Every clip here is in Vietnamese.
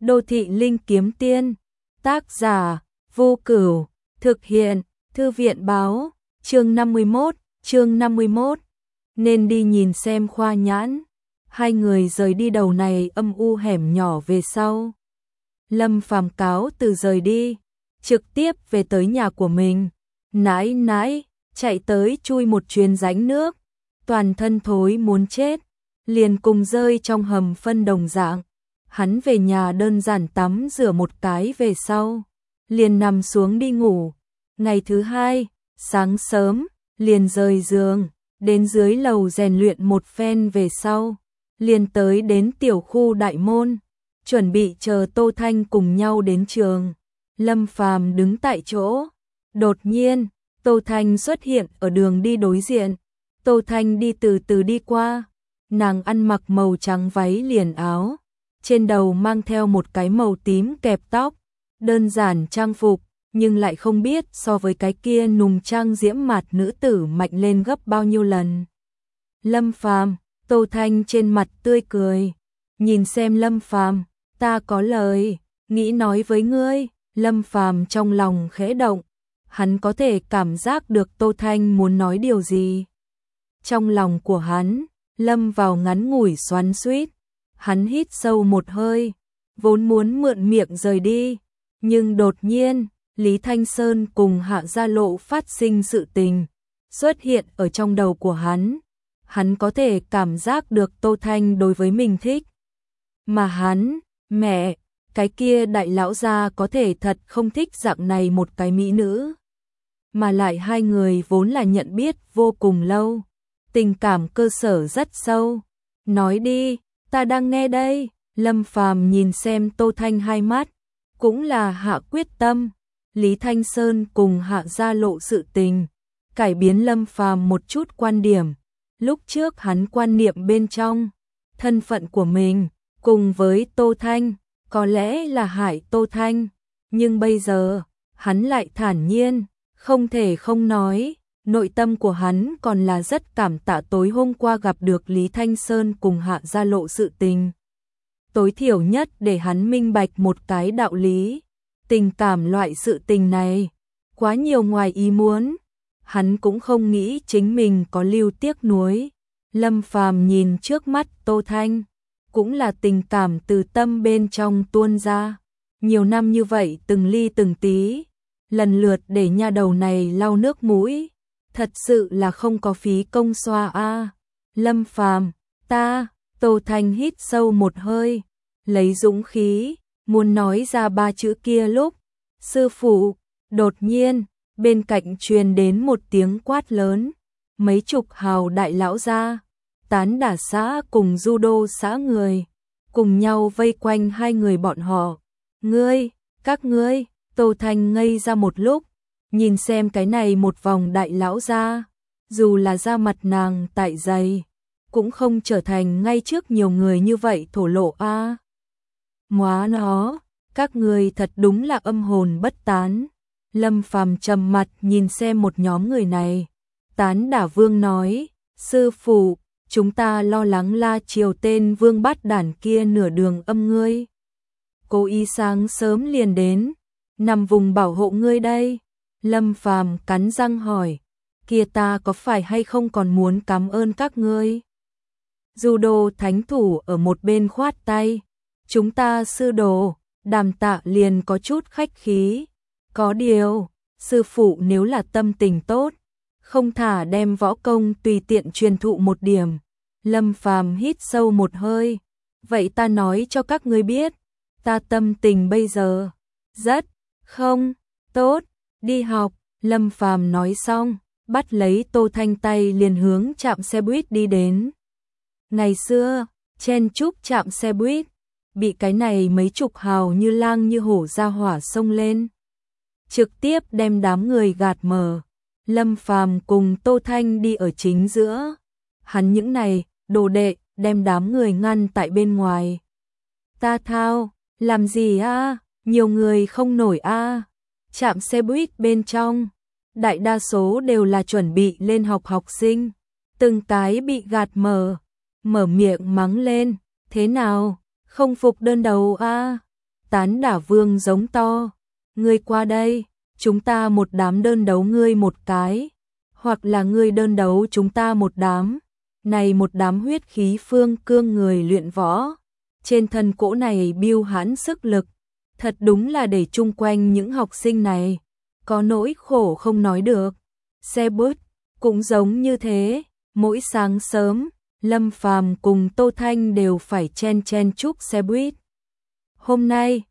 Đô thị linh kiếm tiên. Tác giả Vô Cửu. Thực hiện Thư viện báo. Chương 51. Nên đi nhìn xem khoa nhãn. Hai người rời đi đầu này âm u hẻm nhỏ về sau. Lâm Phàm cáo từ rời đi, trực tiếp về tới nhà của mình. Nãi nãi, chạy tới chui một chuyến rãnh nước, toàn thân thối muốn chết, liền cùng rơi trong hầm phân đồng dạng. Hắn về nhà đơn giản tắm rửa một cái về sau, liền nằm xuống đi ngủ. Ngày thứ hai, sáng sớm, liền rời giường, đến dưới lầu rèn luyện một phen về sau, liền tới đến tiểu khu đại môn, chuẩn bị chờ Tô Thanh cùng nhau đến trường. Lâm Phàm đứng tại chỗ, đột nhiên, Tô Thanh xuất hiện ở đường đi đối diện. Tô Thanh đi từ từ đi qua, nàng ăn mặc màu trắng váy liền áo, trên đầu mang theo một cái màu tím kẹp tóc, đơn giản trang phục, nhưng lại không biết so với cái kia nùng trang diễm mạt nữ tử mạnh lên gấp bao nhiêu lần. Lâm Phàm, Tô Thanh trên mặt tươi cười, nhìn xem Lâm Phàm, ta có lời nghĩ nói với ngươi. Lâm Phàm trong lòng khẽ động, hắn có thể cảm giác được Tô Thanh muốn nói điều gì. Trong lòng của hắn lâm vào ngắn ngủi xoắn xuýt, hắn hít sâu một hơi, vốn muốn mượn miệng rời đi, nhưng đột nhiên, Lý Thanh Sơn cùng Hạ Gia Lộ phát sinh sự tình, xuất hiện ở trong đầu của hắn. Hắn có thể cảm giác được Tô Thanh đối với mình thích. Mà hắn, mẹ, cái kia đại lão gia có thể thật không thích dạng này một cái mỹ nữ. Mà lại hai người vốn là nhận biết vô cùng lâu, tình cảm cơ sở rất sâu. Nói đi, ta đang nghe đây. Lâm Phàm nhìn xem Tô Thanh hai mắt, cũng là hạ quyết tâm. Lý Thanh Sơn cùng Hạ Gia Lộ sự tình, cải biến Lâm Phàm một chút quan điểm. Lúc trước hắn quan niệm bên trong, thân phận của mình, cùng với Tô Thanh, có lẽ là hại Tô Thanh. Nhưng bây giờ, hắn lại thản nhiên, không thể không nói. Nội tâm của hắn còn là rất cảm tạ tối hôm qua gặp được Lý Thanh Sơn cùng Hạ Gia Lộ sự tình. Tối thiểu nhất để hắn minh bạch một cái đạo lý. Tình cảm loại sự tình này, quá nhiều ngoài ý muốn. Hắn cũng không nghĩ chính mình có lưu tiếc nuối. Lâm Phàm nhìn trước mắt Tô Thanh, cũng là tình cảm từ tâm bên trong tuôn ra. Nhiều năm như vậy từng ly từng tí, lần lượt để nha đầu này lau nước mũi. Thật sự là không có phí công xoa a. Lâm Phàm, ta. Tô Thanh hít sâu một hơi, lấy dũng khí, muốn nói ra ba chữ kia lúc, sư phụ, đột nhiên, bên cạnh truyền đến một tiếng quát lớn. Mấy chục hào đại lão gia, Tán Đả xã cùng Judo xã người, cùng nhau vây quanh hai người bọn họ. Ngươi, các ngươi. Tô Thanh ngây ra một lúc, nhìn xem cái này một vòng đại lão gia, dù là da mặt nàng tại dày, cũng không trở thành ngay trước nhiều người như vậy thổ lộ a. Móa nó, các ngươi thật đúng là âm hồn bất tán. Lâm Phàm trầm mặt nhìn xem một nhóm người này. Tán Đả Vương nói, sư phụ, chúng ta lo lắng La Triều tên vương bát đản kia nửa đường âm ngươi. Cố ý sáng sớm liền đến, nằm vùng bảo hộ ngươi đây. Lâm Phàm cắn răng hỏi, kia ta có phải hay không còn muốn cảm ơn các ngươi? Judo thánh thủ ở một bên khoát tay, chúng ta sư đồ, Đàm Tạ liền có chút khách khí. Có điều, sư phụ nếu là tâm tình tốt, không thả đem võ công tùy tiện truyền thụ một điểm. Lâm Phàm hít sâu một hơi, vậy ta nói cho các ngươi biết, ta tâm tình bây giờ rất không tốt, đi học. Lâm Phàm nói xong, bắt lấy Tô Thanh tay liền hướng trạm xe buýt đi đến. Ngày xưa, chen chúc trạm xe buýt, bị cái này mấy chục hào như lang như hổ ra hỏa xông lên, trực tiếp đem đám người gạt mở. Lâm Phàm cùng Tô Thanh đi ở chính giữa, hắn những này đồ đệ đem đám người ngăn tại bên ngoài. Ta thao, làm gì a? Nhiều người không nổi a. Trạm xe buýt bên trong, đại đa số đều là chuẩn bị lên học học sinh, từng cái bị gạt mở miệng mắng lên, thế nào, không phục đơn đầu a? Tán Đả Vương giống to, ngươi qua đây, chúng ta một đám đơn đấu ngươi một cái, hoặc là ngươi đơn đấu chúng ta một đám. Này một đám huyết khí phương cương người luyện võ, trên thân cỗ này biêu hãn sức lực, thật đúng là để chung quanh những học sinh này có nỗi khổ không nói được. Xe buýt cũng giống như thế, mỗi sáng sớm, Lâm Phàm cùng Tô Thanh đều phải chen chen chúc xe buýt. Hôm nay,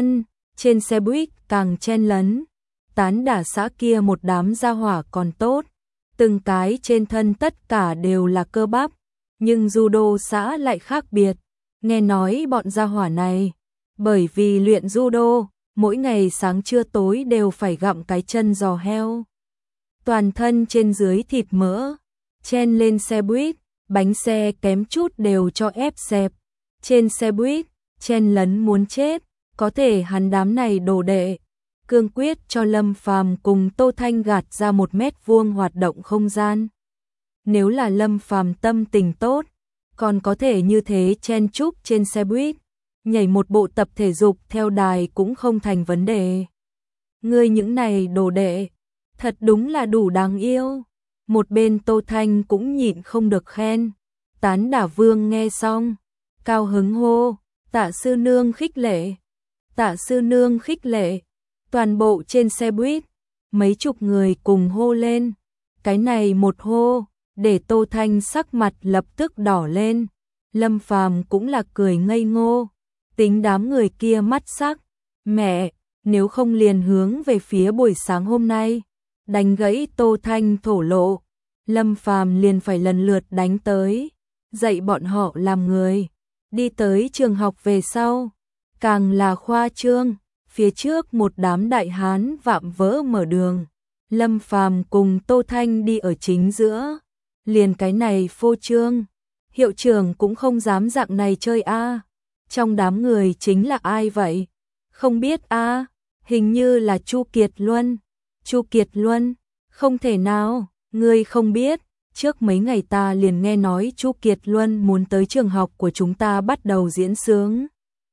trên xe buýt càng chen lấn, Tán Đả xã kia một đám gia hỏa còn tốt, từng cái trên thân tất cả đều là cơ bắp, nhưng judo xã lại khác biệt. Nghe nói bọn gia hỏa này, bởi vì luyện judo, mỗi ngày sáng trưa tối đều phải gặm cái chân giò heo. Toàn thân trên dưới thịt mỡ, chen lên xe buýt, bánh xe kém chút đều cho ép xẹp. Trên xe buýt, chen lấn muốn chết, có thể hắn đám này đồ đệ cương quyết cho Lâm Phàm cùng Tô Thanh gạt ra 1 mét vuông hoạt động không gian. Nếu là Lâm Phàm tâm tình tốt, còn có thể như thế chen chúc trên xe buýt, nhảy một bộ tập thể dục theo đài cũng không thành vấn đề. Ngươi những này đồ đệ, thật đúng là đủ đáng yêu. Một bên Tô Thanh cũng nhịn không được khen. Tán Đả Vương nghe xong, cao hứng hô, Tạ sư nương khích lệ. Tạ sư nương khích lệ. Toàn bộ trên xe buýt, mấy chục người cùng hô lên. Cái này một hô, để Tô Thanh sắc mặt lập tức đỏ lên. Lâm Phàm cũng là cười ngây ngô. Tính đám người kia mắt sắc. Mẹ, nếu không liền hướng về phía buổi sáng hôm nay. Đánh gãy Tô Thanh thổ lộ. Lâm Phàm liền phải lần lượt đánh tới. Dạy bọn họ làm người. Đi tới trường học về sau. Càng là khoa trương. Phía trước một đám đại hán vạm vỡ mở đường. Lâm Phàm cùng Tô Thanh đi ở chính giữa. Liền cái này phô trương. Hiệu trưởng cũng không dám dạng này chơi a. Trong đám người chính là ai vậy? Không biết a, hình như là Chu Kiệt Luân. Chu Kiệt Luân? Không thể nào, ngươi không biết. Trước mấy ngày ta liền nghe nói Chu Kiệt Luân muốn tới trường học của chúng ta bắt đầu diễn sướng.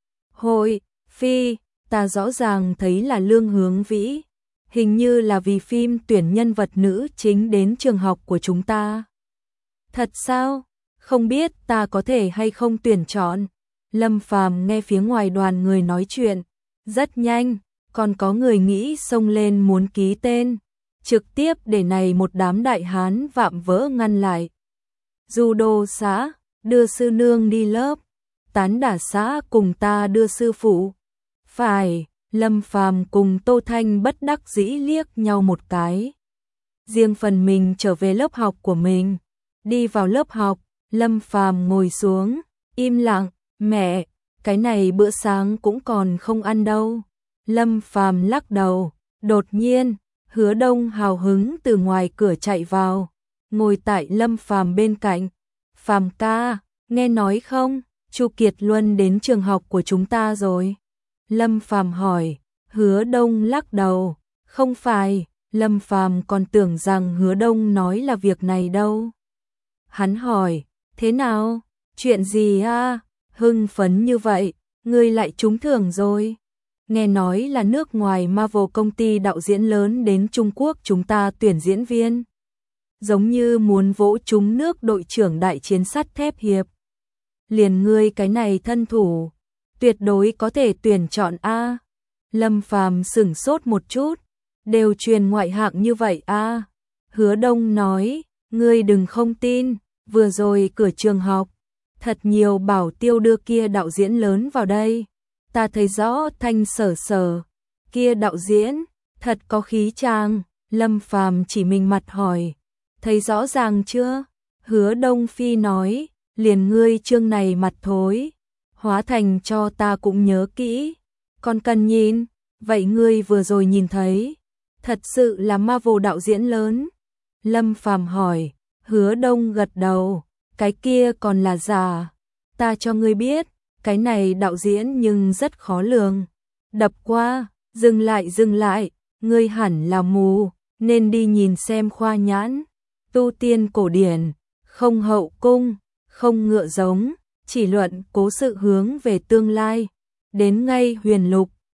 Hội, phi, ta rõ ràng thấy là Lương Hướng Vĩ. Hình như là vì phim tuyển nhân vật nữ chính đến trường học của chúng ta. Thật sao? Không biết ta có thể hay không tuyển chọn. Lâm Phàm nghe phía ngoài đoàn người nói chuyện. Rất nhanh, còn có người nghĩ xông lên muốn ký tên. Trực tiếp để này một đám đại hán vạm vỡ ngăn lại. Judo xã, đưa sư nương đi lớp. Tán Đả xã cùng ta đưa sư phụ. Phải, Lâm Phàm cùng Tô Thanh bất đắc dĩ liếc nhau một cái. Riêng phần mình trở về lớp học của mình. Đi vào lớp học, Lâm Phàm ngồi xuống, im lặng, mẹ, cái này bữa sáng cũng còn không ăn đâu. Lâm Phàm lắc đầu, đột nhiên, Hứa Đông hào hứng từ ngoài cửa chạy vào, ngồi tại Lâm Phàm bên cạnh. Phàm ca, nghe nói không, Chu Kiệt Luân đến trường học của chúng ta rồi. Lâm Phàm hỏi, Hứa Đông lắc đầu, không phải, Lâm Phàm còn tưởng rằng Hứa Đông nói là việc này đâu. Hắn hỏi, thế nào, chuyện gì a? Hưng phấn như vậy, ngươi lại trúng thưởng rồi. Nghe nói là nước ngoài Marvel công ty đạo diễn lớn đến Trung Quốc chúng ta tuyển diễn viên. Giống như muốn vỗ trúng nước đội trưởng đại chiến sắt thép hiệp. Liền ngươi cái này thân thủ, tuyệt đối có thể tuyển chọn a. Lâm Phàm sửng sốt một chút, đều truyền ngoại hạng như vậy a. Hứa Đông nói, ngươi đừng không tin, vừa rồi cửa trường học, thật nhiều bảo tiêu đưa kia đạo diễn lớn vào đây. Ta thấy rõ Thanh Sở Sở, kia đạo diễn, thật có khí chàng. Lâm Phàm chỉ mình mặt hỏi, thấy rõ ràng chưa? Hứa Đông Phi nói, liền ngươi chương này mặt thối, hóa thành cho ta cũng nhớ kỹ. Còn cần nhìn, vậy ngươi vừa rồi nhìn thấy, thật sự là Marvel đạo diễn lớn. Lâm Phàm hỏi, Hứa Đông gật đầu, cái kia còn là giả. Ta cho ngươi biết, cái này đạo diễn nhưng rất khó lường. Đập qua, dừng lại, ngươi hẳn là mù, nên đi nhìn xem khoa nhãn. Tu tiên cổ điển, không hậu cung, không ngựa giống, chỉ luận cố sự hướng về tương lai. đến ngay Huyền Lục,